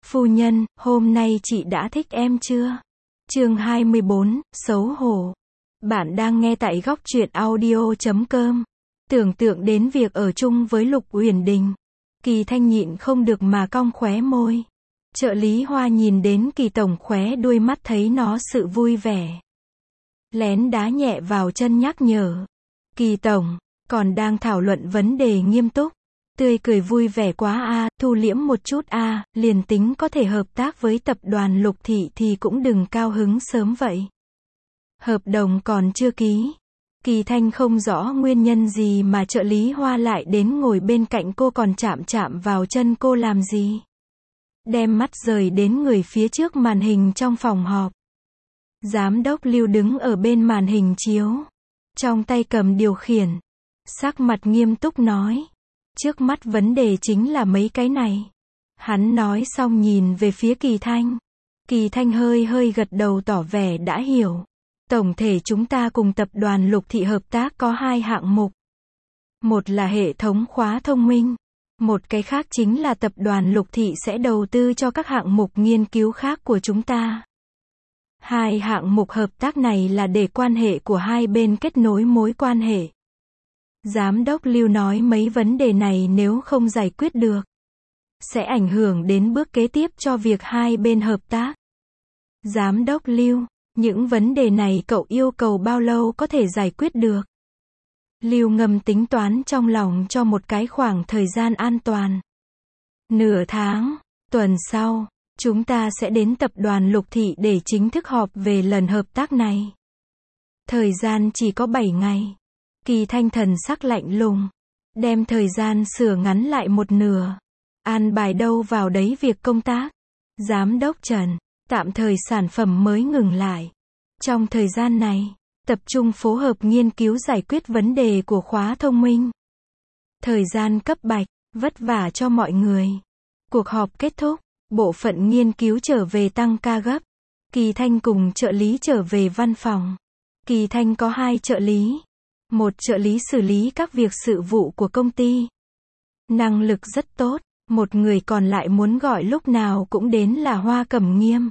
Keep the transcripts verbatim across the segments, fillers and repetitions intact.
Phu nhân, hôm nay chị đã thích em chưa? Chương hai mươi bốn, xấu hổ. Bạn đang nghe tại góc truyện audio chấm com. Tưởng tượng đến việc ở chung với Lục Uyển Đình, Kỳ Thanh nhịn không được mà cong khóe môi. Trợ lý Hoa nhìn đến Kỳ tổng khóe đuôi mắt thấy nó sự vui vẻ. Lén đá nhẹ vào chân nhắc nhở. Kỳ tổng, còn đang thảo luận vấn đề nghiêm túc. Tươi cười vui vẻ quá a, à, thu liễm một chút a, à, liền tính có thể hợp tác với tập đoàn Lục Thị thì cũng đừng cao hứng sớm vậy. Hợp đồng còn chưa ký. Kỳ Thanh không rõ nguyên nhân gì mà trợ lý Hoa lại đến ngồi bên cạnh cô còn chạm chạm vào chân cô làm gì. Đem mắt rời đến người phía trước màn hình trong phòng họp. Giám đốc Lưu đứng ở bên màn hình chiếu. Trong tay cầm điều khiển. Sắc mặt nghiêm túc nói. Trước mắt vấn đề chính là mấy cái này. Hắn nói xong nhìn về phía Kỳ Thanh. Kỳ Thanh hơi hơi gật đầu tỏ vẻ đã hiểu. Tổng thể chúng ta cùng tập đoàn Lục Thị hợp tác có hai hạng mục. Một là hệ thống khóa thông minh. Một cái khác chính là tập đoàn Lục Thị sẽ đầu tư cho các hạng mục nghiên cứu khác của chúng ta. Hai hạng mục hợp tác này là để quan hệ của hai bên kết nối mối quan hệ. Giám đốc Lưu nói mấy vấn đề này nếu không giải quyết được, sẽ ảnh hưởng đến bước kế tiếp cho việc hai bên hợp tác. Giám đốc Lưu, những vấn đề này cậu yêu cầu bao lâu có thể giải quyết được? Lưu ngầm tính toán trong lòng cho một cái khoảng thời gian an toàn. Nửa tháng, tuần sau, chúng ta sẽ đến tập đoàn Lục Thị để chính thức họp về lần hợp tác này. Thời gian chỉ có bảy ngày. Kỳ Thanh thần sắc lạnh lùng, đem thời gian sửa ngắn lại một nửa. An bài đâu vào đấy việc công tác. Giám đốc Trần, tạm thời sản phẩm mới ngừng lại. Trong thời gian này, tập trung phối hợp nghiên cứu giải quyết vấn đề của khóa thông minh. Thời gian cấp bách, vất vả cho mọi người. Cuộc họp kết thúc, bộ phận nghiên cứu trở về tăng ca gấp. Kỳ Thanh cùng trợ lý trở về văn phòng. Kỳ Thanh có hai trợ lý. Một trợ lý xử lý các việc sự vụ của công ty. Năng lực rất tốt. Một người còn lại muốn gọi lúc nào cũng đến là Hoa Cẩm Nghiêm.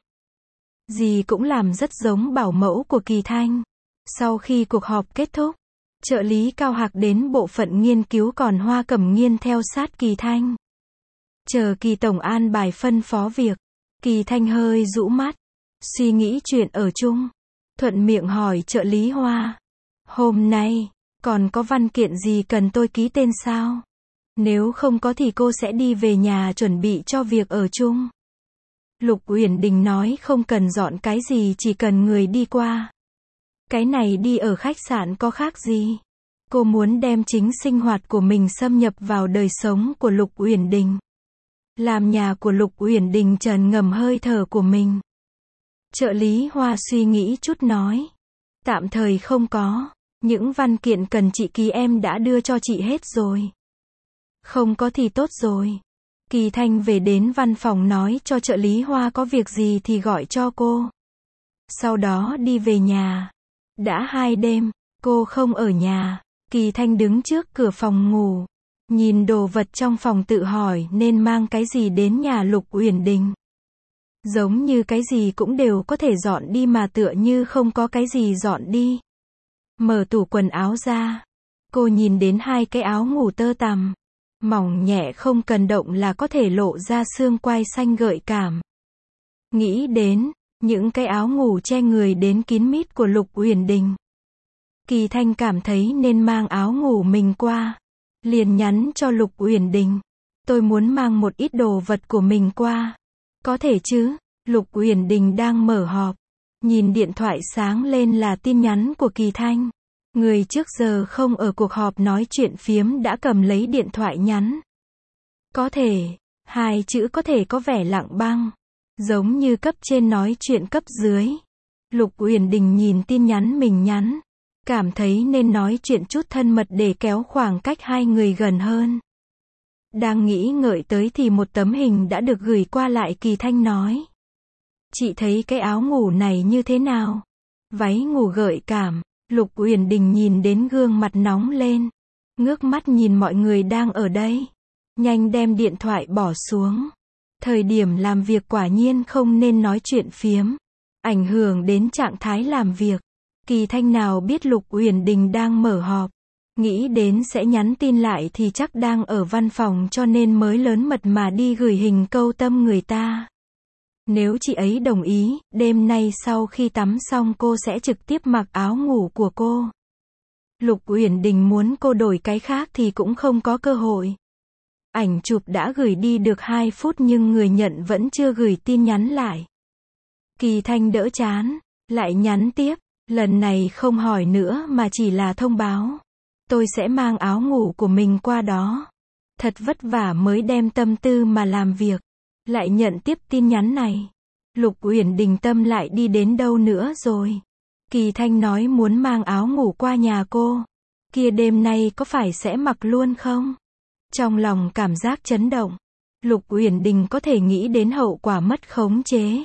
Gì cũng làm rất giống bảo mẫu của Kỳ Thanh. Sau khi cuộc họp kết thúc, trợ lý Cao Hạc đến bộ phận nghiên cứu còn Hoa Cẩm Nghiên theo sát Kỳ Thanh. Chờ Kỳ tổng an bài phân phó việc, Kỳ Thanh hơi rũ mắt, suy nghĩ chuyện ở chung. Thuận miệng hỏi trợ lý Hoa. Hôm nay, còn có văn kiện gì cần tôi ký tên sao? Nếu không có thì cô sẽ đi về nhà chuẩn bị cho việc ở chung. Lục Uyển Đình nói không cần dọn cái gì chỉ cần người đi qua. Cái này đi ở khách sạn có khác gì? Cô muốn đem chính sinh hoạt của mình xâm nhập vào đời sống của Lục Uyển Đình. Làm nhà của Lục Uyển Đình trần ngầm hơi thở của mình. Trợ lý Hoa suy nghĩ chút nói. Tạm thời không có. Những văn kiện cần chị ký em đã đưa cho chị hết rồi. Không có thì tốt rồi. Kỳ Thanh về đến văn phòng nói cho trợ lý Hoa có việc gì thì gọi cho cô. Sau đó đi về nhà. Đã hai đêm, cô không ở nhà. Kỳ Thanh đứng trước cửa phòng ngủ. Nhìn đồ vật trong phòng tự hỏi nên mang cái gì đến nhà Lục Uyển Đình. Giống như cái gì cũng đều có thể dọn đi mà tựa như không có cái gì dọn đi. Mở tủ quần áo ra. Cô nhìn đến hai cái áo ngủ tơ tằm. Mỏng nhẹ không cần động là có thể lộ ra xương quai xanh gợi cảm. Nghĩ đến những cái áo ngủ che người đến kín mít của Lục Uyển Đình. Kỳ Thanh cảm thấy nên mang áo ngủ mình qua. Liền nhắn cho Lục Uyển Đình. Tôi muốn mang một ít đồ vật của mình qua. Có thể chứ? Lục Uyển Đình đang mở họp. Nhìn điện thoại sáng lên là tin nhắn của Kỳ Thanh. Người trước giờ không ở cuộc họp nói chuyện phiếm đã cầm lấy điện thoại nhắn. Có thể, hai chữ có thể có vẻ lặng băng. Giống như cấp trên nói chuyện cấp dưới. Lục Uyển Đình nhìn tin nhắn mình nhắn. Cảm thấy nên nói chuyện chút thân mật để kéo khoảng cách hai người gần hơn. Đang nghĩ ngợi tới thì một tấm hình đã được gửi qua lại. Kỳ Thanh nói. Chị thấy cái áo ngủ này như thế nào? Váy ngủ gợi cảm. Lục Uyển Đình nhìn đến gương mặt nóng lên. Ngước mắt nhìn mọi người đang ở đây. Nhanh đem điện thoại bỏ xuống. Thời điểm làm việc quả nhiên không nên nói chuyện phiếm, ảnh hưởng đến trạng thái làm việc. Kỳ Thanh nào biết Lục Uyển Đình đang mở họp, nghĩ đến sẽ nhắn tin lại thì chắc đang ở văn phòng cho nên mới lớn mật mà đi gửi hình câu tâm người ta. Nếu chị ấy đồng ý, đêm nay sau khi tắm xong cô sẽ trực tiếp mặc áo ngủ của cô. Lục Uyển Đình muốn cô đổi cái khác thì cũng không có cơ hội. Ảnh chụp đã gửi đi được hai phút nhưng người nhận vẫn chưa gửi tin nhắn lại. Kỳ Thanh đỡ chán, lại nhắn tiếp, lần này không hỏi nữa mà chỉ là thông báo. Tôi sẽ mang áo ngủ của mình qua đó. Thật vất vả mới đem tâm tư mà làm việc. Lại nhận tiếp tin nhắn này. Lục Uyển Đình tâm lại đi đến đâu nữa rồi. Kỳ Thanh nói muốn mang áo ngủ qua nhà cô. Kia đêm nay có phải sẽ mặc luôn không? Trong lòng cảm giác chấn động. Lục Uyển Đình có thể nghĩ đến hậu quả mất khống chế.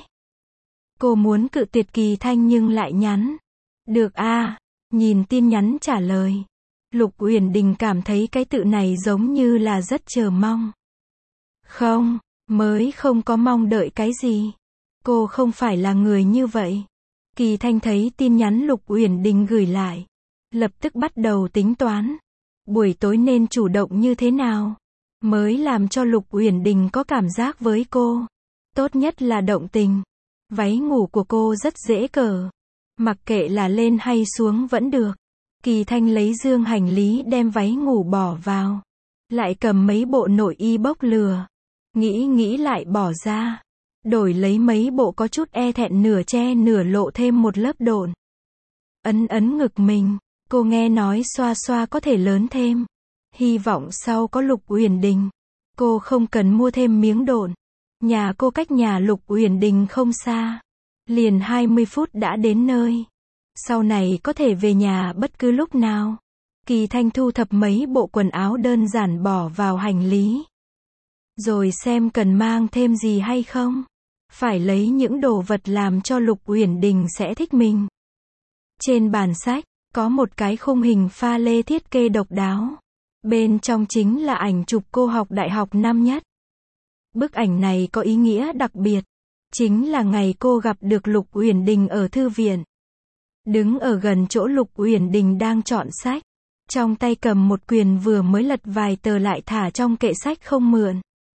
Cô muốn cự tuyệt Kỳ Thanh nhưng lại nhắn. Được a. Nhìn tin nhắn trả lời. Lục Uyển Đình cảm thấy cái tự này giống như là rất chờ mong. Không, mới không có mong đợi cái gì. Cô không phải là người như vậy. Kỳ Thanh thấy tin nhắn Lục Uyển Đình gửi lại. Lập tức bắt đầu tính toán. Buổi tối nên chủ động như thế nào? Mới làm cho Lục Uyển Đình có cảm giác với cô. Tốt nhất là động tình. Váy ngủ của cô rất dễ cởi. Mặc kệ là lên hay xuống vẫn được. Kỳ Thanh lấy dương hành lý đem váy ngủ bỏ vào. Lại cầm mấy bộ nội y bốc lửa. Nghĩ nghĩ lại bỏ ra. Đổi lấy mấy bộ có chút e thẹn nửa che nửa lộ thêm một lớp độn. Ấn ấn ngực mình. Cô nghe nói xoa xoa có thể lớn thêm. Hy vọng sau có Lục Uyển Đình. Cô không cần mua thêm miếng độn. Nhà cô cách nhà Lục Uyển Đình không xa. Liền hai mươi phút đã đến nơi. Sau này có thể về nhà bất cứ lúc nào. Kỳ Thanh thu thập mấy bộ quần áo đơn giản bỏ vào hành lý. Rồi xem cần mang thêm gì hay không. Phải lấy những đồ vật làm cho Lục Uyển Đình sẽ thích mình. Trên bàn sách, có một cái khung hình pha lê thiết kế độc đáo. Bên trong chính là ảnh chụp cô học đại học năm nhất. Bức ảnh này có ý nghĩa đặc biệt. Chính là ngày cô gặp được Lục Uyển Đình ở thư viện. Đứng ở gần chỗ Lục Uyển Đình đang chọn sách. Trong tay cầm một quyển vừa mới lật vài tờ lại thả trong kệ sách không mượn.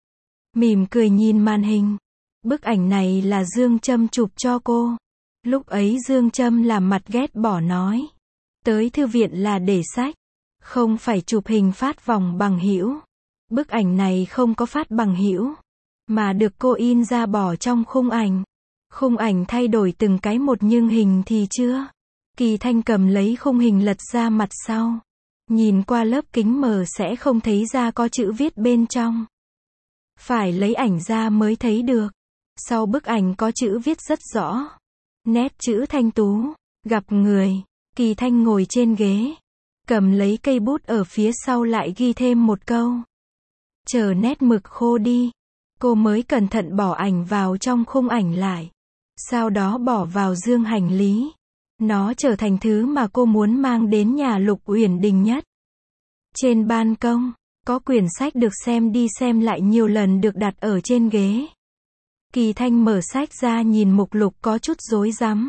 Mỉm cười nhìn màn hình. Bức ảnh này là Dương Trâm chụp cho cô. Lúc ấy Dương Trâm làm mặt ghét bỏ nói. Tới thư viện là để sách. Không phải chụp hình phát vòng bằng hữu. Bức ảnh này không có phát bằng hữu. Mà được cô in ra bỏ trong khung ảnh. Khung ảnh thay đổi từng cái một nhưng hình thì chưa. Kỳ Thanh cầm lấy khung hình lật ra mặt sau. Nhìn qua lớp kính mờ sẽ không thấy ra có chữ viết bên trong. Phải lấy ảnh ra mới thấy được. Sau bức ảnh có chữ viết rất rõ. Nét chữ thanh tú. Gặp người. Kỳ Thanh ngồi trên ghế. Cầm lấy cây bút ở phía sau lại ghi thêm một câu. Chờ nét mực khô đi. Cô mới cẩn thận bỏ ảnh vào trong khung ảnh lại. Sau đó bỏ vào dương hành lý. Nó trở thành thứ mà cô muốn mang đến nhà Lục Uyển Đình nhất. Trên ban công, có quyển sách được xem đi xem lại nhiều lần được đặt ở trên ghế. Kỳ Thanh mở sách ra nhìn mục lục có chút rối rắm.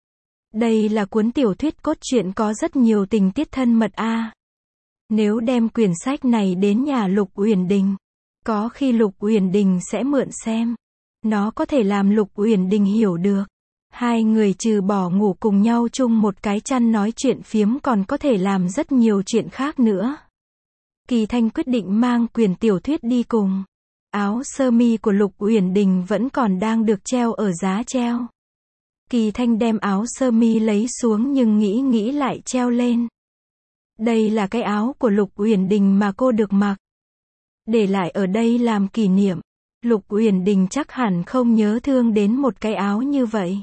Đây là cuốn tiểu thuyết cốt truyện có rất nhiều tình tiết thân mật a. Nếu đem quyển sách này đến nhà Lục Uyển Đình, có khi Lục Uyển Đình sẽ mượn xem. Nó có thể làm Lục Uyển Đình hiểu được. Hai người trừ bỏ ngủ cùng nhau chung một cái chăn nói chuyện phiếm còn có thể làm rất nhiều chuyện khác nữa. Kỳ Thanh quyết định mang quyển tiểu thuyết đi cùng. Áo sơ mi của Lục Uyển Đình vẫn còn đang được treo ở giá treo. Kỳ Thanh đem áo sơ mi lấy xuống nhưng nghĩ nghĩ lại treo lên. Đây là cái áo của Lục Uyển Đình mà cô được mặc. Để lại ở đây làm kỷ niệm. Lục Uyển Đình chắc hẳn không nhớ thương đến một cái áo như vậy.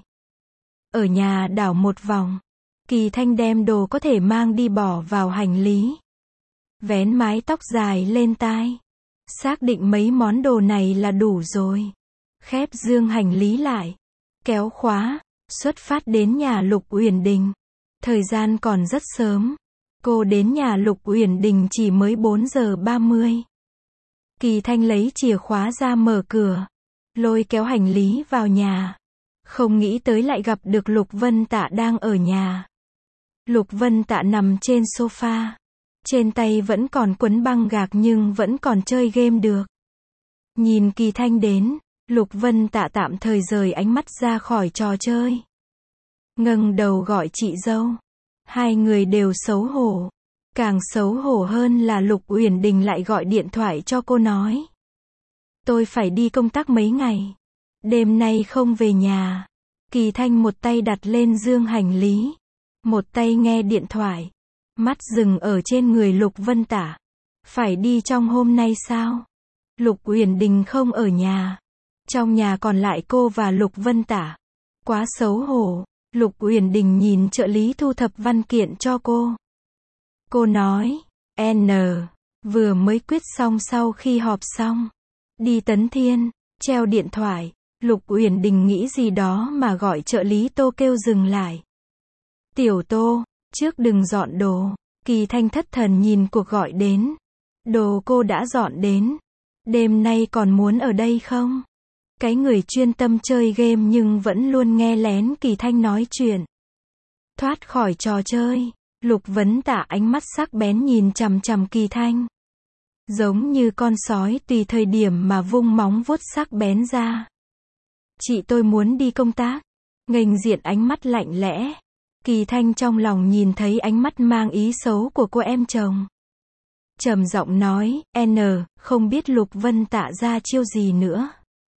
Ở nhà đảo một vòng. Kỳ Thanh đem đồ có thể mang đi bỏ vào hành lý. Vén mái tóc dài lên tai. Xác định mấy món đồ này là đủ rồi. Khép dương hành lý lại. Kéo khóa. Xuất phát đến nhà Lục Uyển Đình. Thời gian còn rất sớm. Cô đến nhà Lục Uyển Đình chỉ mới bốn giờ ba mươi. Kỳ Thanh lấy chìa khóa ra mở cửa. lôi kéo hành lý vào nhà. Không nghĩ tới lại gặp được Lục Vân Tạ đang ở nhà. Lục Vân Tạ nằm trên sofa. Trên tay vẫn còn quấn băng gạc nhưng vẫn còn chơi game được. Nhìn Kỳ Thanh đến, Lục Vân Tạ tạm thời rời ánh mắt ra khỏi trò chơi. Ngẩng đầu gọi chị dâu. Hai người đều xấu hổ. Càng xấu hổ hơn là Lục Uyển Đình lại gọi điện thoại cho cô nói. Tôi phải đi công tác mấy ngày. Đêm nay không về nhà. Kỳ Thanh một tay đặt lên dương hành lý. Một tay nghe điện thoại. Mắt dừng ở trên người Lục Vân Tạ. Phải đi trong hôm nay sao? Lục Uyển Đình không ở nhà. Trong nhà còn lại cô và Lục Vân Tạ. Quá xấu hổ. Lục Uyển Đình nhìn trợ lý thu thập văn kiện cho cô. Cô nói, N, vừa mới quyết xong sau khi họp xong. Đi Tấn Thiên, treo điện thoại. Lục Uyển Đình nghĩ gì đó mà gọi trợ lý Tô kêu dừng lại. Tiểu Tô, trước đừng dọn đồ. Kỳ Thanh thất thần nhìn cuộc gọi đến. Đồ cô đã dọn đến. Đêm nay còn muốn ở đây không? Cái người chuyên tâm chơi game nhưng vẫn luôn nghe lén Kỳ Thanh nói chuyện. Thoát khỏi trò chơi, Lục Vân Tạ ánh mắt sắc bén nhìn chằm chằm Kỳ Thanh. Giống như con sói tùy thời điểm mà vung móng vuốt sắc bén ra. Chị tôi muốn đi công tác. Nghênh diện ánh mắt lạnh lẽ. Kỳ Thanh trong lòng nhìn thấy ánh mắt mang ý xấu của cô em chồng. Trầm giọng nói, N, không biết Lục Vân Tạ ra chiêu gì nữa.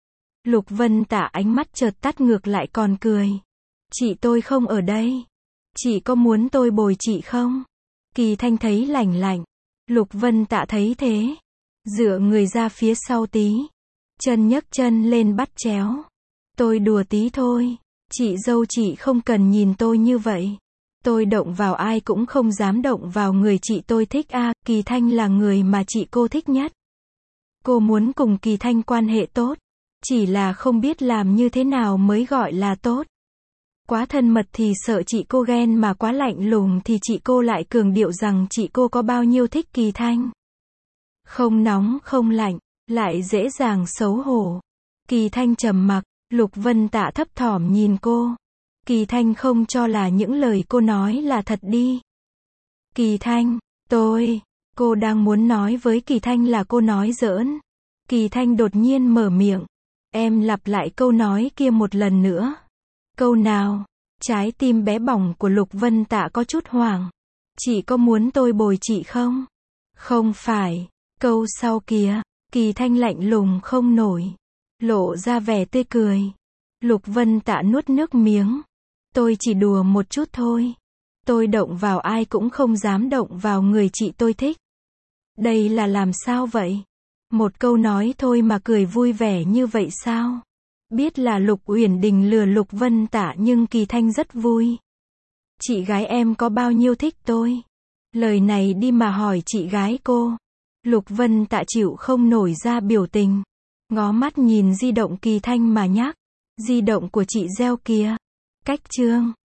Lục Vân Tạ ánh mắt chợt tắt ngược lại còn cười. Chị tôi không ở đây. Chị có muốn tôi bồi chị không? Kỳ Thanh thấy lạnh lạnh. Lục Vân Tạ thấy thế. Dựa người ra phía sau tí. Chân nhấc chân lên bắt chéo. Tôi đùa tí thôi. Chị dâu chị không cần nhìn tôi như vậy. Tôi động vào ai cũng không dám động vào người chị tôi thích a. À, Kỳ Thanh là người mà chị cô thích nhất. Cô muốn cùng Kỳ Thanh quan hệ tốt. Chỉ là không biết làm như thế nào mới gọi là tốt. Quá thân mật thì sợ chị cô ghen mà quá lạnh lùng thì chị cô lại cường điệu rằng chị cô có bao nhiêu thích Kỳ Thanh. Không nóng không lạnh, lại dễ dàng xấu hổ. Kỳ Thanh trầm mặc, Lục Vân Tạ thấp thỏm nhìn cô. Kỳ Thanh không cho là những lời cô nói là thật đi. Kỳ Thanh, tôi, cô đang muốn nói với Kỳ Thanh là cô nói giỡn. Kỳ Thanh đột nhiên mở miệng. Em lặp lại câu nói kia một lần nữa. Câu nào? Trái tim bé bỏng của Lục Vân Tạ có chút hoảng. Chị có muốn tôi bồi chị không? Không phải. Câu sau kia. Kỳ Thanh lạnh lùng không nổi. Lộ ra vẻ tươi cười. Lục Vân Tạ nuốt nước miếng. Tôi chỉ đùa một chút thôi. Tôi động vào ai cũng không dám động vào người chị tôi thích. Đây là làm sao vậy? Một câu nói thôi mà cười vui vẻ như vậy sao? Biết là Lục Uyển Đình lừa Lục Vân Tạ nhưng Kỳ Thanh rất vui. Chị gái em có bao nhiêu thích tôi? Lời này đi mà hỏi chị gái cô. Lục Vân Tạ chịu không nổi ra biểu tình. Ngó mắt nhìn di động Kỳ Thanh mà nhắc. Di động của chị reo kìa. Cách chương.